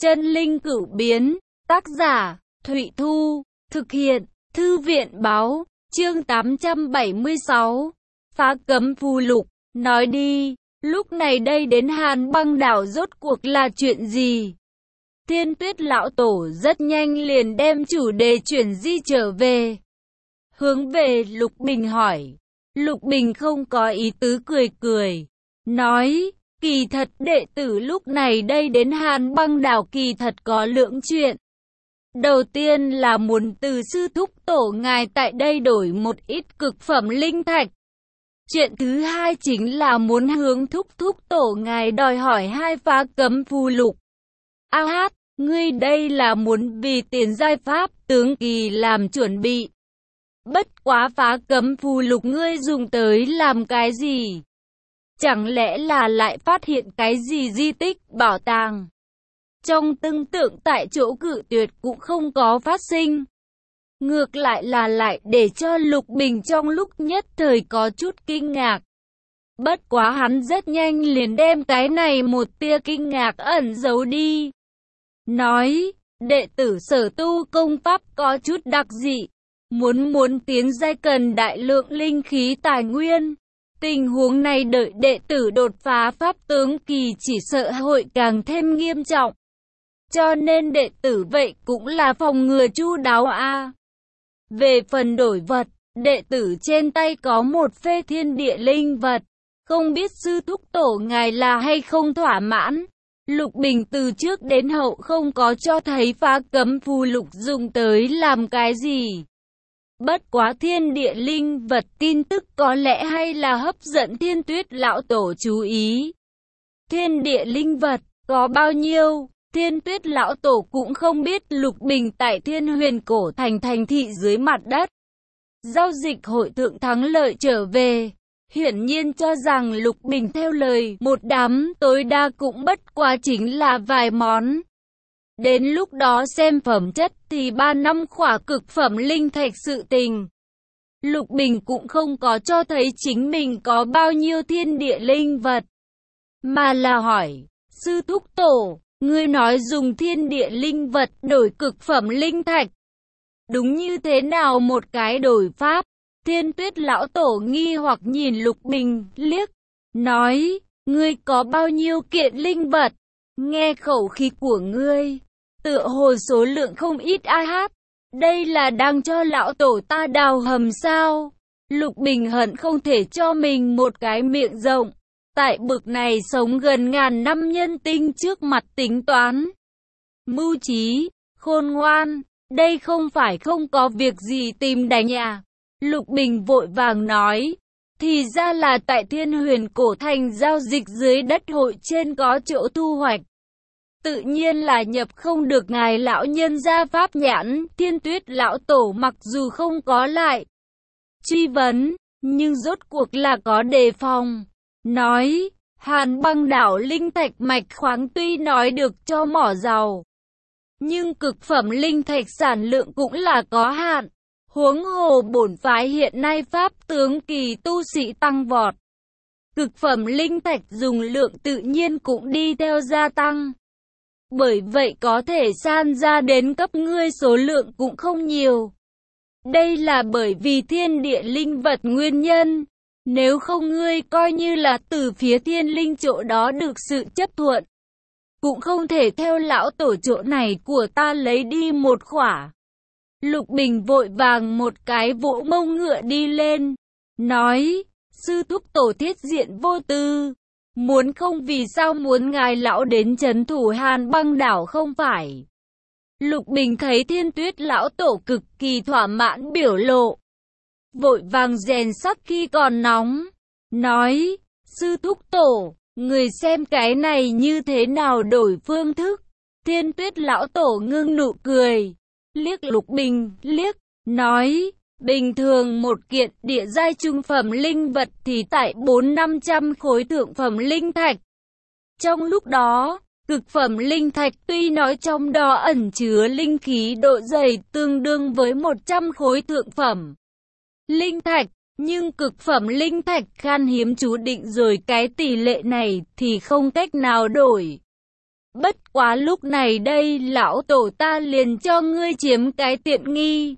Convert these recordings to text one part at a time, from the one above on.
Chân linh cửu biến, tác giả, Thụy Thu, thực hiện, Thư viện báo, chương 876, phá cấm phù lục, nói đi, lúc này đây đến Hàn Băng Đảo rốt cuộc là chuyện gì? Thiên Tuyết lão tổ rất nhanh liền đem chủ đề chuyển di trở về. Hướng về Lục Bình hỏi, Lục Bình không có ý tứ cười cười, nói, kỳ thật đệ tử lúc này đây đến Hàn Băng Đảo kỳ thật có lưỡng chuyện. Đầu tiên là muốn từ sư thúc tổ ngài tại đây đổi một ít cực phẩm linh thạch. Chuyện thứ hai chính là muốn hướng thúc tổ ngài đòi hỏi hai phá cấm phù lục. A hát, ngươi đây là muốn vì tiền giai pháp tướng kỳ làm chuẩn bị. Bất quá phá cấm phù lục ngươi dùng tới làm cái gì? Chẳng lẽ là lại phát hiện cái gì di tích, bảo tàng? Trong tương tượng tại chỗ cự tuyệt cũng không có phát sinh. Ngược lại là lại để cho Lục Bình trong lúc nhất thời có chút kinh ngạc. Bất quá hắn rất nhanh liền đem cái này một tia kinh ngạc ẩn giấu đi. Nói, đệ tử sở tu công pháp có chút đặc dị. Muốn tiến giai cần đại lượng linh khí tài nguyên. Tình huống này đợi đệ tử đột phá pháp tướng kỳ chỉ sợ hội càng thêm nghiêm trọng. Cho nên đệ tử vậy cũng là phòng ngừa chu đáo a. Về phần đổi vật, đệ tử trên tay có một phê thiên địa linh vật. Không biết sư thúc tổ ngài là hay không thỏa mãn. Lục Bình từ trước đến hậu không có cho thấy phá cấm phù lục dùng tới làm cái gì. Bất quá thiên địa linh vật tin tức có lẽ hay là hấp dẫn Thiên Tuyết lão tổ chú ý. Thiên địa linh vật có bao nhiêu? Thiên Tuyết lão tổ cũng không biết. Lục Bình tại Thiên Huyền cổ thành thị dưới mặt đất. Giao dịch hội thượng thắng lợi trở về. Hiển nhiên cho rằng Lục Bình theo lời một đám tối đa cũng bất quá chính là vài món. Đến lúc đó xem phẩm chất thì 3 năm khỏa cực phẩm linh thạch sự tình. Lục Bình cũng không có cho thấy chính mình có bao nhiêu thiên địa linh vật. Mà là hỏi, sư thúc tổ, ngươi nói dùng thiên địa linh vật đổi cực phẩm linh thạch. Đúng như thế nào một cái đổi pháp? Thiên Tuyết lão tổ nghi hoặc nhìn Lục Bình liếc, nói, ngươi có bao nhiêu kiện linh vật? Nghe khẩu khí của ngươi, tựa hồ số lượng không ít a hát. Đây là đang cho lão tổ ta đào hầm sao? Lục Bình hận không thể cho mình một cái miệng rộng. Tại bực này sống gần ngàn năm nhân tinh trước mặt tính toán. Mưu trí, khôn ngoan, đây không phải không có việc gì tìm đánh à? Lục Bình vội vàng nói, thì ra là tại Thiên Huyền cổ thành giao dịch dưới đất hội trên có chỗ thu hoạch. Tự nhiên là nhập không được ngài lão nhân gia pháp nhãn. Thiên Tuyết lão tổ mặc dù không có lại truy vấn, nhưng rốt cuộc là có đề phòng. Nói, Hàn Băng Đảo linh thạch mạch khoáng tuy nói được cho mỏ giàu, nhưng cực phẩm linh thạch sản lượng cũng là có hạn. Huống hồ bổn phái hiện nay pháp tướng kỳ tu sĩ tăng vọt. Cực phẩm linh thạch dùng lượng tự nhiên cũng đi theo gia tăng. Bởi vậy có thể san ra đến cấp ngươi số lượng cũng không nhiều. Đây là bởi vì thiên địa linh vật nguyên nhân. Nếu không ngươi coi như là từ phía thiên linh chỗ đó được sự chấp thuận, cũng không thể theo lão tổ chỗ này của ta lấy đi một khỏa. Lục Bình vội vàng một cái vỗ mông ngựa đi lên, nói, sư thúc tổ thiết diện vô tư. Muốn không vì sao muốn ngài lão đến trấn thủ Hàn Băng Đảo không phải? Lục Bình thấy Thiên Tuyết lão tổ cực kỳ thỏa mãn biểu lộ. Vội vàng rèn sắt khi còn nóng. Nói, sư thúc tổ, người xem cái này như thế nào đổi phương thức? Thiên Tuyết lão tổ ngưng nụ cười. Liếc Lục Bình, liếc, nói, bình thường một kiện địa giai trung phẩm linh vật thì tại 400-500 khối thượng phẩm linh thạch. Trong lúc đó, cực phẩm linh thạch tuy nói trong đó ẩn chứa linh khí độ dày tương đương với 100 khối thượng phẩm linh thạch, nhưng cực phẩm linh thạch khan hiếm chú định rồi cái tỷ lệ này thì không cách nào đổi. Bất quá lúc này đây lão tổ ta liền cho ngươi chiếm cái tiện nghi.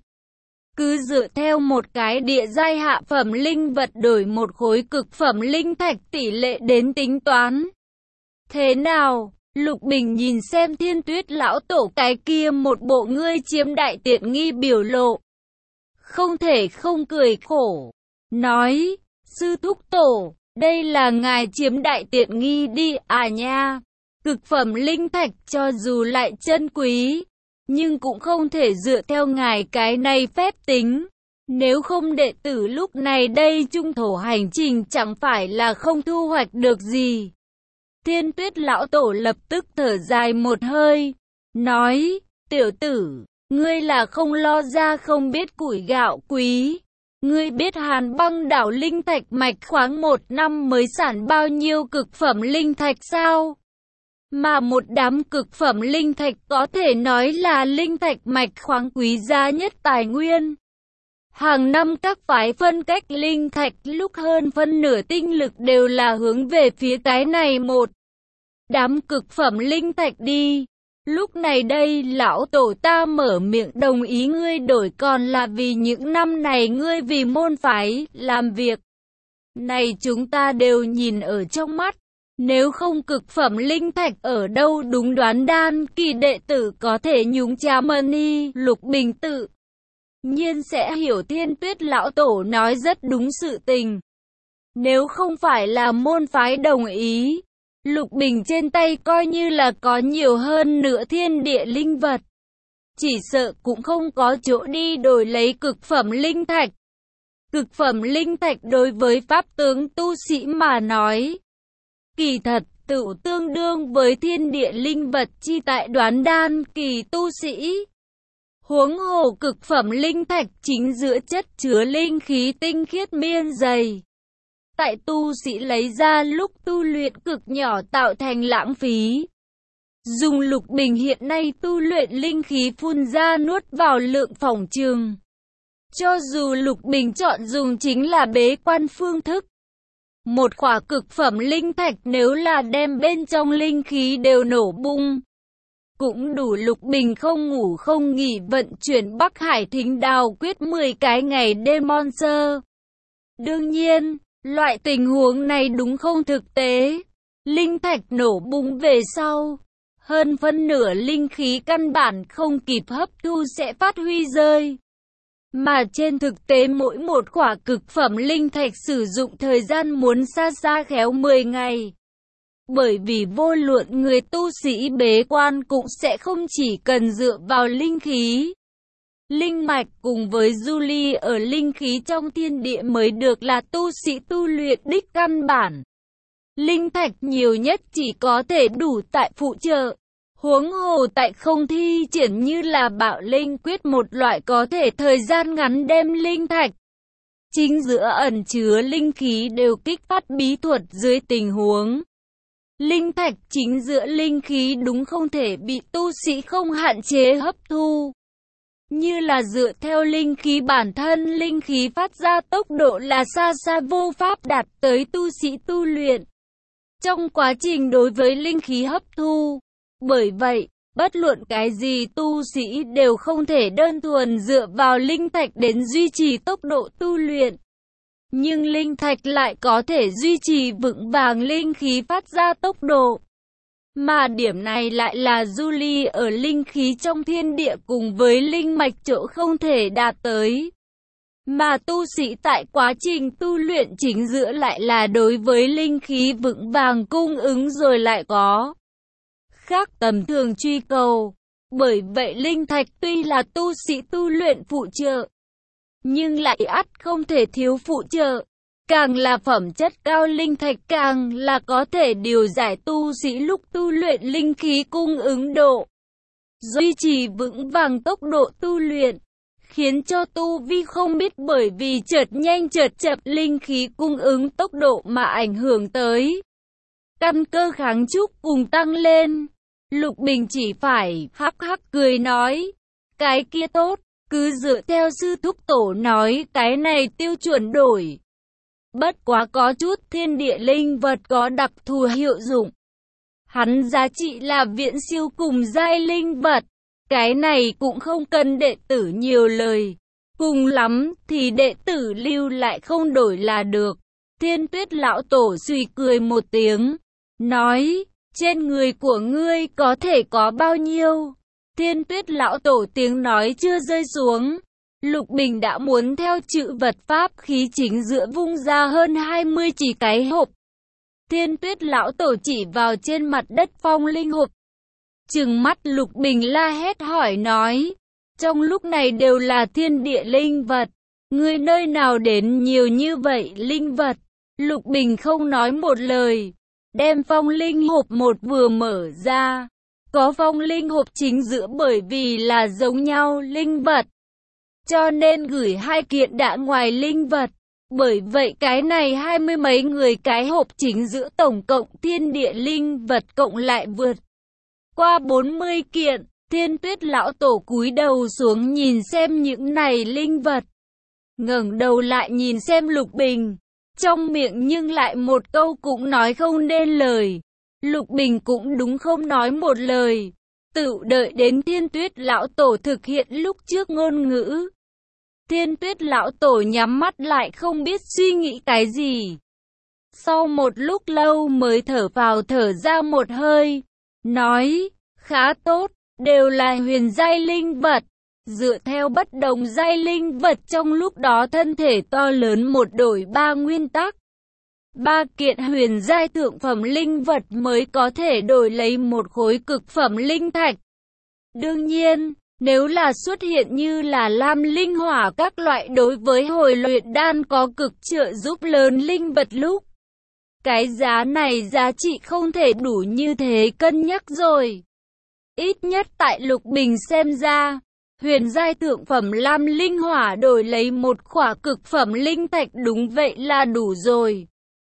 Cứ dựa theo một cái địa giai hạ phẩm linh vật đổi một khối cực phẩm linh thạch tỷ lệ đến tính toán. Thế nào? Lục Bình nhìn xem Thiên Tuyết lão tổ cái kia một bộ ngươi chiếm đại tiện nghi biểu lộ. Không thể không cười khổ. Nói, sư thúc tổ, đây là ngài chiếm đại tiện nghi đi à nha. Cực phẩm linh thạch cho dù lại chân quý, nhưng cũng không thể dựa theo ngài cái này phép tính. Nếu không đệ tử lúc này đây trung thổ hành trình chẳng phải là không thu hoạch được gì. Thiên Tuyết lão tổ lập tức thở dài một hơi, nói, tiểu tử, ngươi là không lo ra không biết củi gạo quý. Ngươi biết Hàn Băng đảo linh thạch mạch khoáng một năm mới sản bao nhiêu cực phẩm linh thạch sao? Mà một đám cực phẩm linh thạch có thể nói là linh thạch mạch khoáng quý giá nhất tài nguyên. Hàng năm các phái phân cách linh thạch lúc hơn phân nửa tinh lực đều là hướng về phía cái này một đám cực phẩm linh thạch đi. Lúc này đây lão tổ ta mở miệng đồng ý ngươi đổi còn là vì những năm này ngươi vì môn phái làm việc này chúng ta đều nhìn ở trong mắt. Nếu không cực phẩm linh thạch ở đâu đúng đoán đan kỳ đệ tử có thể nhúng chàm mani. Lục Bình tự nhiên sẽ hiểu Thiên Tuyết lão tổ nói rất đúng sự tình. Nếu không phải là môn phái đồng ý, Lục Bình trên tay coi như là có nhiều hơn nửa thiên địa linh vật, chỉ sợ cũng không có chỗ đi đổi lấy cực phẩm linh thạch. Cực phẩm linh thạch đối với pháp tướng tu sĩ mà nói, kỳ thật tự tương đương với thiên địa linh vật chi tại đoán đan kỳ tu sĩ. Huống hồ cực phẩm linh thạch chính giữa chất chứa linh khí tinh khiết miên dày. Tại tu sĩ lấy ra lúc tu luyện cực nhỏ tạo thành lãng phí. Dùng Lục Bình hiện nay tu luyện linh khí phun ra nuốt vào lượng phỏng trường. Cho dù Lục Bình chọn dùng chính là bế quan phương thức. Một khỏa cực phẩm linh thạch nếu là đem bên trong linh khí đều nổ bung, cũng đủ Lục Bình không ngủ không nghỉ vận chuyển Bắc Hải Thính Đào quyết 10 cái ngày đêm monster. Đương nhiên, loại tình huống này đúng không thực tế. Linh thạch nổ bung về sau, hơn phân nửa linh khí căn bản không kịp hấp thu sẽ phát huy rơi. Mà trên thực tế mỗi một khỏa cực phẩm linh thạch sử dụng thời gian muốn xa xa khéo 10 ngày. Bởi vì vô luận người tu sĩ bế quan cũng sẽ không chỉ cần dựa vào linh khí, linh mạch cùng với du ly ở linh khí trong thiên địa mới được là tu sĩ tu luyện đích căn bản. Linh thạch nhiều nhất chỉ có thể đủ tại phụ trợ. Huống hồ tại không thi triển như là bạo linh quyết một loại có thể thời gian ngắn đem linh thạch chính giữa ẩn chứa linh khí đều kích phát bí thuật dưới tình huống. Linh thạch chính giữa linh khí đúng không thể bị tu sĩ không hạn chế hấp thu. Như là dựa theo linh khí bản thân linh khí phát ra tốc độ là xa xa vô pháp đạt tới tu sĩ tu luyện. Trong quá trình đối với linh khí hấp thu. Bởi vậy, bất luận cái gì tu sĩ đều không thể đơn thuần dựa vào linh thạch đến duy trì tốc độ tu luyện. Nhưng linh thạch lại có thể duy trì vững vàng linh khí phát ra tốc độ. Mà điểm này lại là du ly ở linh khí trong thiên địa cùng với linh mạch chỗ không thể đạt tới. Mà tu sĩ tại quá trình tu luyện chính giữa lại là đối với linh khí vững vàng cung ứng rồi lại có khác tầm thường truy cầu. Bởi vậy linh thạch tuy là tu sĩ tu luyện phụ trợ, nhưng lại ắt không thể thiếu phụ trợ. Càng là phẩm chất cao linh thạch càng là có thể điều giải tu sĩ lúc tu luyện linh khí cung ứng độ, duy trì vững vàng tốc độ tu luyện, khiến cho tu vi không biết bởi vì chợt nhanh chợt chậm linh khí cung ứng tốc độ mà ảnh hưởng tới căn cơ kháng trúc cùng tăng lên. Lục Bình chỉ phải hắc hắc cười nói, cái kia tốt, cứ dựa theo sư thúc tổ nói cái này tiêu chuẩn đổi. Bất quá có chút thiên địa linh vật có đặc thù hiệu dụng. Hắn giá trị là viễn siêu cùng giai linh vật. Cái này cũng không cần đệ tử nhiều lời. Cùng lắm thì đệ tử lưu lại không đổi là được. Thiên Tuyết lão tổ suy cười một tiếng, nói, trên người của ngươi có thể có bao nhiêu? Thiên Tuyết lão tổ tiếng nói chưa rơi xuống. Lục Bình đã muốn theo chữ vật pháp khí chính giữa vung ra hơn 20 chỉ cái hộp. Thiên Tuyết lão tổ chỉ vào trên mặt đất phong linh hộp. Trừng mắt Lục Bình la hét hỏi nói, trong lúc này đều là thiên địa linh vật. Ngươi nơi nào đến nhiều như vậy linh vật? Lục Bình không nói một lời, đem phong linh hộp một vừa mở ra. Có phong linh hộp chính giữa bởi vì là giống nhau linh vật, cho nên gửi hai kiện đã ngoài linh vật. Bởi vậy cái này 20 mấy người cái hộp chính giữa tổng cộng thiên địa linh vật cộng lại vượt qua 40 kiện. Thiên Tuyết lão tổ cúi đầu xuống nhìn xem những này linh vật, ngẩng đầu lại nhìn xem Lục Bình, trong miệng nhưng lại một câu cũng nói không nên lời. Lục Bình cũng đúng không nói một lời, tự đợi đến Thiên Tuyết lão tổ thực hiện lúc trước ngôn ngữ. Thiên Tuyết lão tổ nhắm mắt lại không biết suy nghĩ cái gì. Sau một lúc lâu mới thở vào thở ra một hơi, nói, khá tốt, đều là huyền giai linh vật. Dựa theo bất đồng giai linh vật trong lúc đó thân thể to lớn một đổi ba nguyên tắc. 3 kiện huyền giai thượng phẩm linh vật mới có thể đổi lấy một khối cực phẩm linh thạch. Đương nhiên, nếu là xuất hiện như là lam linh hỏa các loại đối với hồi luyện đan có cực trợ giúp lớn linh vật lúc, cái giá này giá trị không thể đủ như thế cân nhắc rồi. Ít nhất tại Lục Bình xem ra, huyền giai thượng phẩm lam linh hỏa đổi lấy một khỏa cực phẩm linh thạch đúng vậy là đủ rồi.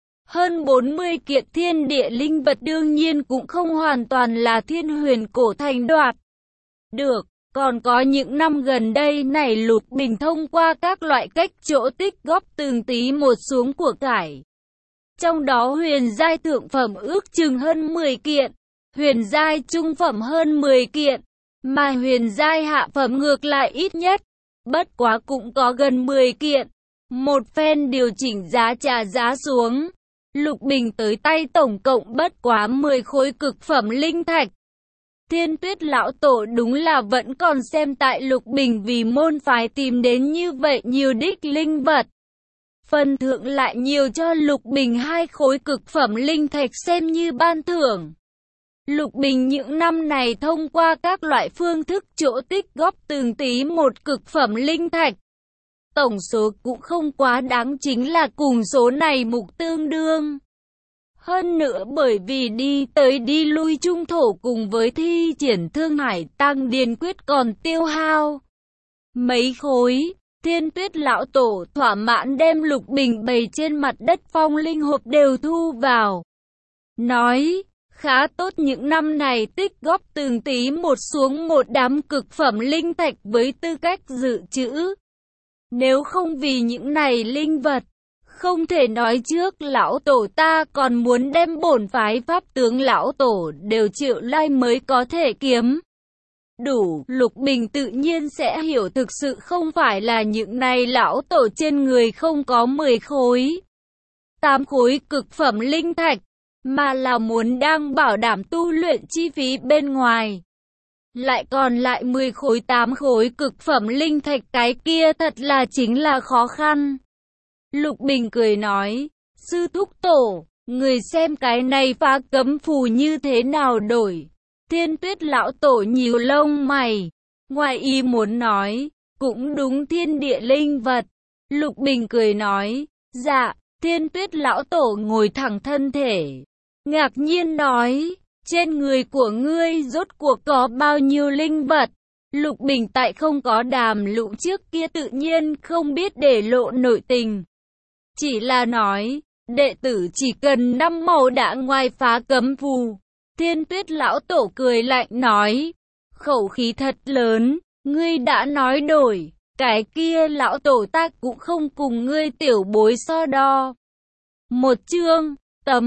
Hơn 40 kiện thiên địa linh vật đương nhiên cũng không hoàn toàn là thiên huyền cổ thành đoạt được. Còn có những năm gần đây này Lục Bình thông qua các loại cách chỗ tích góp từng tí một xuống của cải. Trong đó huyền giai thượng phẩm ước chừng hơn 10 kiện, huyền giai trung phẩm hơn 10 kiện, mà huyền giai hạ phẩm ngược lại ít nhất, bất quá cũng có gần 10 kiện. Một phen điều chỉnh giá trả giá xuống, Lục Bình tới tay tổng cộng bất quá 10 khối cực phẩm linh thạch. Thiên Tuyết lão tổ đúng là vẫn còn xem tại Lục Bình vì môn phái tìm đến như vậy nhiều đích linh vật. Phần thưởng lại nhiều cho Lục Bình 2 khối cực phẩm linh thạch xem như ban thưởng. Lục Bình những năm này thông qua các loại phương thức chỗ tích góp từng tí một cực phẩm linh thạch. Tổng số cũng không quá đáng chính là cùng số này mục tương đương. Hơn nữa bởi vì đi tới đi lui trung thổ cùng với thi triển Thương Hải Tăng Điền Quyết còn tiêu hao mấy khối. Thiên Tuyết lão tổ thỏa mãn đem Lục Bình bày trên mặt đất phong linh hộp đều thu vào. Nói, khá tốt những năm này tích góp từng tí một xuống một đám cực phẩm linh thạch với tư cách dự trữ. Nếu không vì những này linh vật, không thể nói trước lão tổ ta còn muốn đem bổn phái pháp tướng lão tổ đều triệu lai mới có thể kiếm đủ. Lục Bình tự nhiên sẽ hiểu thực sự không phải là những này lão tổ trên người không có 10 khối, 8 khối cực phẩm linh thạch, mà là muốn đang bảo đảm tu luyện chi phí bên ngoài. Lại còn lại 10 khối 8 khối cực phẩm linh thạch cái kia thật là chính là khó khăn. Lục Bình cười nói, sư thúc tổ, người xem cái này phá cấm phù như thế nào đổi. Thiên Tuyết lão tổ nhíu lông mày, ngoài ý muốn nói, cũng đúng thiên địa linh vật. Lục Bình cười nói, dạ. Thiên Tuyết lão tổ ngồi thẳng thân thể, ngạc nhiên nói, trên người của ngươi rốt cuộc có bao nhiêu linh vật? Lục Bình tại không có đàm luận trước kia tự nhiên không biết để lộ nội tình. Chỉ là nói, đệ tử chỉ cần 5 màu đã ngoài phá cấm phù. Thiên Tuyết lão tổ cười lạnh nói, khẩu khí thật lớn, ngươi đã nói đổi, cái kia lão tổ ta cũng không cùng ngươi tiểu bối so đo. Một chương, tấm.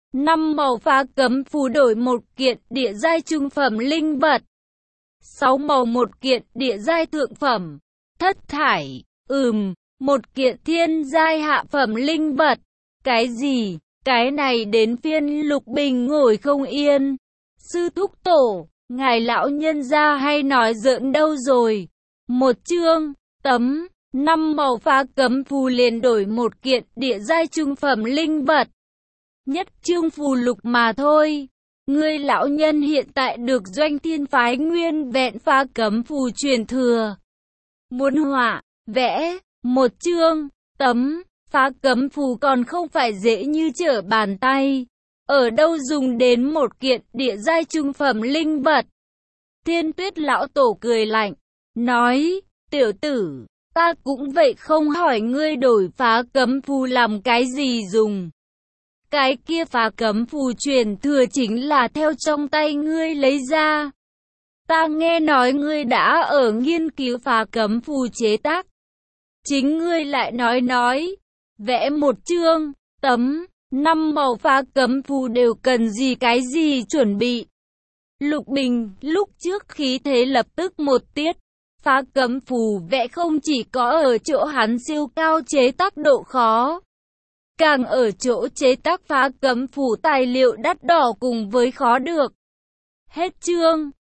5 màu phá cấm phù đổi một kiện địa giai trung phẩm linh vật. 6 màu một kiện địa giai thượng phẩm. Thất thải, một kiện thiên giai hạ phẩm linh vật. Cái gì? Cái này đến phiên Lục Bình ngồi không yên. Sư thúc tổ, ngài lão nhân gia hay nói giỡn đâu rồi? Một chương, tấm, 5 màu phá cấm phù liền đổi một kiện địa giai trung phẩm linh vật. Nhất chương phù lục mà thôi. Ngươi lão nhân hiện tại được Doanh Thiên phái nguyên vẹn phá cấm phù truyền thừa. Muốn họa, vẽ, một chương, tấm, phá cấm phù còn không phải dễ như trở bàn tay. Ở đâu dùng đến một kiện địa giai trung phẩm linh vật? Thiên Tuyết lão tổ cười lạnh, nói, tiểu tử, ta cũng vậy không hỏi ngươi đổi phá cấm phù làm cái gì dùng. Cái kia phá cấm phù truyền thừa chính là theo trong tay ngươi lấy ra. Ta nghe nói ngươi đã ở nghiên cứu phá cấm phù chế tác. Chính ngươi lại nói, vẽ một chương, tấm, 5 màu phá cấm phù đều cần cái gì chuẩn bị. Lục Bình lúc trước khí thế lập tức một tiết. Phá cấm phù vẽ không chỉ có ở chỗ hắn siêu cao chế tác độ khó, càng ở chỗ chế tác phá cấm phù tài liệu đắt đỏ cùng với khó được. Hết chương.